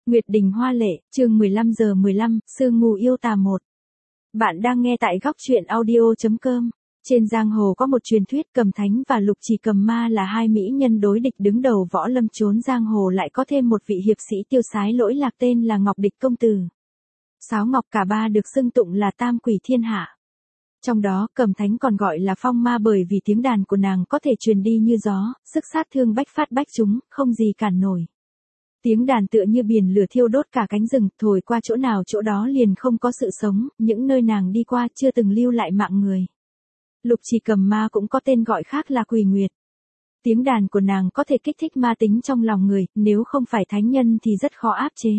Nguyệt Đình Hoa Lệ, chương 15:15, Sương Mù Yêu Tà 1. Bạn đang nghe tại góc truyện audio.com. Trên giang hồ có một truyền thuyết Cầm Thánh và Lục Chỉ Cầm Ma là hai mỹ nhân đối địch đứng đầu võ lâm chốn giang hồ, lại có thêm một vị hiệp sĩ tiêu sái lỗi lạc tên là Ngọc Địch Công Tử. Sáo Ngọc cả ba được xưng tụng là tam quỷ thiên hạ. Trong đó, Cầm Thánh còn gọi là Phong Ma bởi vì tiếng đàn của nàng có thể truyền đi như gió, sức sát thương bách phát bách trúng, không gì cản nổi. Tiếng đàn tựa như biển lửa thiêu đốt cả cánh rừng, thổi qua chỗ nào chỗ đó liền không có sự sống, những nơi nàng đi qua chưa từng lưu lại mạng người. Lục Chỉ Cầm Ma cũng có tên gọi khác là Quỷ Nguyệt. Tiếng đàn của nàng có thể kích thích ma tính trong lòng người, nếu không phải thánh nhân thì rất khó áp chế.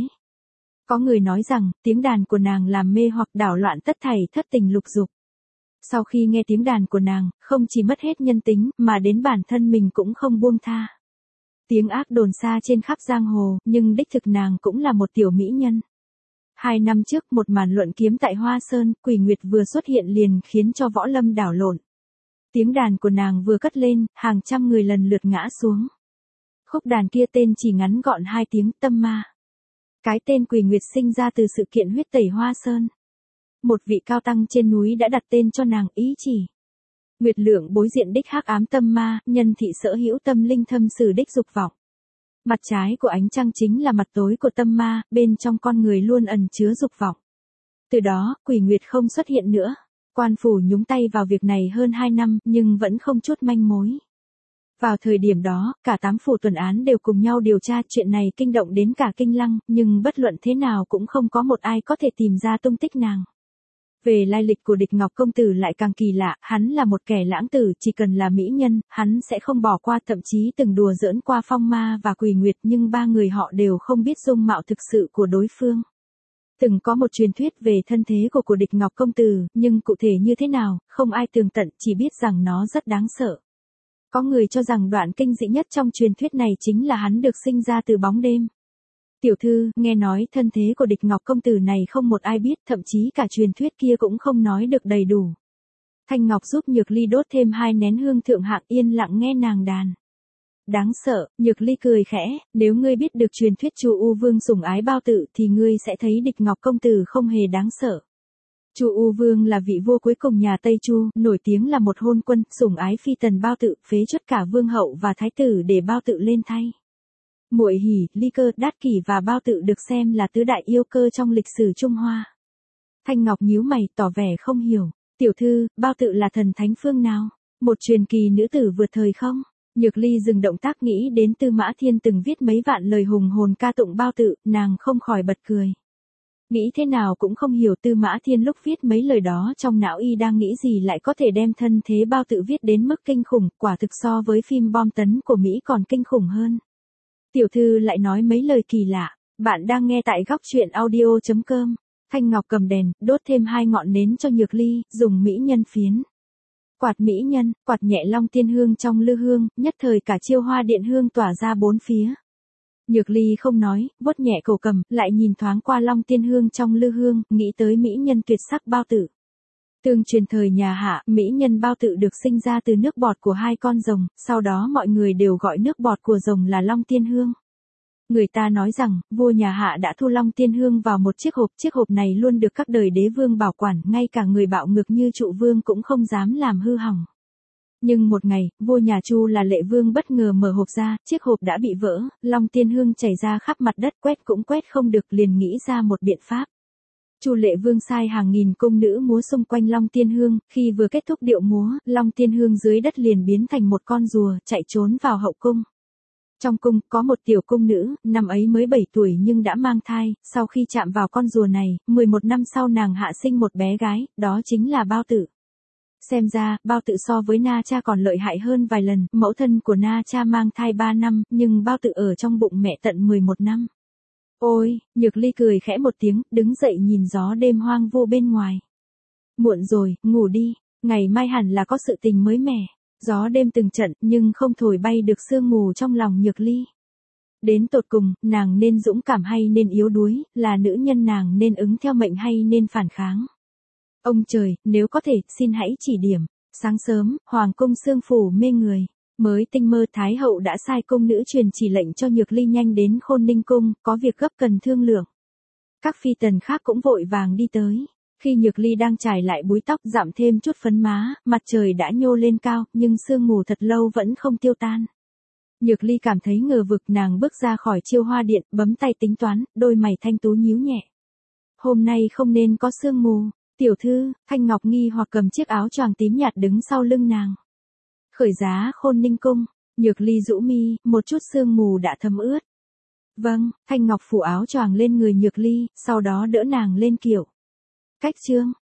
Có người nói rằng, tiếng đàn của nàng làm mê hoặc đảo loạn tất thảy thất tình lục dục. Sau khi nghe tiếng đàn của nàng, không chỉ mất hết nhân tính, mà đến bản thân mình cũng không buông tha. Tiếng ác đồn xa trên khắp giang hồ, nhưng đích thực nàng cũng là một tiểu mỹ nhân. 2 năm trước, một màn luận kiếm tại Hoa Sơn, Quỷ Nguyệt vừa xuất hiện liền khiến cho võ lâm đảo lộn. Tiếng đàn của nàng vừa cất lên, hàng trăm người lần lượt ngã xuống. Khúc đàn kia tên chỉ ngắn gọn 2 tiếng, Tâm Ma. Cái tên Quỷ Nguyệt sinh ra từ sự kiện huyết tẩy Hoa Sơn. Một vị cao tăng trên núi đã đặt tên cho nàng, ý chỉ Nguyệt Lượng bối diện đích hắc ám tâm ma, nhân thị sở hữu tâm linh thâm sử đích dục vọng. Mặt trái của ánh trăng chính là mặt tối của tâm ma, bên trong con người luôn ẩn chứa dục vọng. Từ đó, Quỷ Nguyệt không xuất hiện nữa. Quan phủ nhúng tay vào việc này hơn 2 năm, nhưng vẫn không chút manh mối. Vào thời điểm đó, cả 8 phủ tuần án đều cùng nhau điều tra chuyện này, kinh động đến cả Kinh Lăng, nhưng bất luận thế nào cũng không có một ai có thể tìm ra tung tích nàng. Về lai lịch của Địch Ngọc Công Tử lại càng kỳ lạ, hắn là một kẻ lãng tử, chỉ cần là mỹ nhân, hắn sẽ không bỏ qua, thậm chí từng đùa giỡn qua Phong Ma và Quỷ Nguyệt, nhưng ba người họ đều không biết dung mạo thực sự của đối phương. Từng có một truyền thuyết về thân thế của Địch Ngọc Công Tử, nhưng cụ thể như thế nào, không ai tường tận, chỉ biết rằng nó rất đáng sợ. Có người cho rằng đoạn kinh dị nhất trong truyền thuyết này chính là hắn được sinh ra từ bóng đêm. Tiểu thư, nghe nói thân thế của Địch Ngọc Công Tử này không một ai biết, thậm chí cả truyền thuyết kia cũng không nói được đầy đủ. Thanh Ngọc giúp Nhược Ly đốt thêm 2 nén hương thượng hạng, yên lặng nghe nàng đàn. Đáng sợ, Nhược Ly cười khẽ, nếu ngươi biết được truyền thuyết Chu U Vương sủng ái Bao Tự thì ngươi sẽ thấy Địch Ngọc Công Tử không hề đáng sợ. Chu U Vương là vị vua cuối cùng nhà Tây Chu, nổi tiếng là một hôn quân, sủng ái phi tần Bao Tự, phế truất cả vương hậu và thái tử để Bao Tự lên thay. Muội Hỉ, Ly Cơ, Đát Kỷ và Bao Tự được xem là tứ đại yêu cơ trong lịch sử Trung Hoa. Thanh Ngọc nhíu mày, tỏ vẻ không hiểu. Tiểu thư, Bao Tự là thần thánh phương nào? Một truyền kỳ nữ tử vượt thời không? Nhược Ly dừng động tác, nghĩ đến Tư Mã Thiên từng viết mấy vạn lời hùng hồn ca tụng Bao Tự, nàng không khỏi bật cười. Nghĩ thế nào cũng không hiểu Tư Mã Thiên lúc viết mấy lời đó trong não y đang nghĩ gì lại có thể đem thân thế Bao Tự viết đến mức kinh khủng, quả thực so với phim bom tấn của Mỹ còn kinh khủng hơn. Tiểu thư lại nói mấy lời kỳ lạ. Bạn đang nghe tại góc truyện audio.com. Thanh Ngọc cầm đèn, đốt thêm 2 ngọn nến cho Nhược Ly, dùng mỹ nhân phiến. Quạt mỹ nhân, quạt nhẹ long tiên hương trong lư hương, nhất thời cả chiêu hoa điện hương tỏa ra 4 phía. Nhược Ly không nói, vuốt nhẹ cổ cầm, lại nhìn thoáng qua long tiên hương trong lư hương, nghĩ tới mỹ nhân tuyệt sắc Bao Tự. Tương truyền thời nhà Hạ, mỹ nhân Bao Tự được sinh ra từ nước bọt của 2 con rồng, sau đó mọi người đều gọi nước bọt của rồng là Long Tiên Hương. Người ta nói rằng, vua nhà Hạ đã thu Long Tiên Hương vào một chiếc hộp này luôn được các đời đế vương bảo quản, ngay cả người bạo ngược như Trụ Vương cũng không dám làm hư hỏng. Nhưng một ngày, vua nhà Chu là Lệ Vương bất ngờ mở hộp ra, chiếc hộp đã bị vỡ, Long Tiên Hương chảy ra khắp mặt đất, quét cũng quét không được, liền nghĩ ra một biện pháp. Chu Lệ Vương sai hàng nghìn cung nữ múa xung quanh Long Tiên Hương, khi vừa kết thúc điệu múa, Long Tiên Hương dưới đất liền biến thành một con rùa, chạy trốn vào hậu cung. Trong cung, có một tiểu cung nữ, năm ấy mới 7 tuổi nhưng đã mang thai, sau khi chạm vào con rùa này, 11 năm sau nàng hạ sinh một bé gái, đó chính là Bao Tự. Xem ra, Bao Tự so với Na Cha còn lợi hại hơn vài lần, mẫu thân của Na Cha mang thai 3 năm, nhưng Bao Tự ở trong bụng mẹ tận 11 năm. Ôi, Nhược Ly cười khẽ một tiếng, đứng dậy nhìn gió đêm hoang vu bên ngoài. Muộn rồi, ngủ đi, ngày mai hẳn là có sự tình mới mẻ. Gió đêm từng trận, nhưng không thổi bay được sương mù trong lòng Nhược Ly. Đến tột cùng, nàng nên dũng cảm hay nên yếu đuối, là nữ nhân nàng nên ứng theo mệnh hay nên phản kháng. Ông trời, nếu có thể, xin hãy chỉ điểm. Sáng sớm, hoàng cung sương phủ mê người. Mới tinh mơ Thái hậu đã sai cung nữ truyền chỉ lệnh cho Nhược Ly nhanh đến Khôn Ninh cung, có việc gấp cần thương lượng. Các phi tần khác cũng vội vàng đi tới. Khi Nhược Ly đang chải lại búi tóc dặm thêm chút phấn má, mặt trời đã nhô lên cao, nhưng sương mù thật lâu vẫn không tiêu tan. Nhược Ly cảm thấy ngờ vực, nàng bước ra khỏi Chiêu Hoa điện, bấm tay tính toán, đôi mày thanh tú nhíu nhẹ. Hôm nay không nên có sương mù. Tiểu thư, Thanh Ngọc nghi hoặc cầm chiếc áo choàng tím nhạt đứng sau lưng nàng. Khởi giá Khôn Ninh cung. Nhược Ly rũ mi, một chút sương mù đã thấm ướt. Vâng, Thanh Ngọc phủ áo choàng lên người Nhược Ly, sau đó đỡ nàng lên kiệu. Cách chương.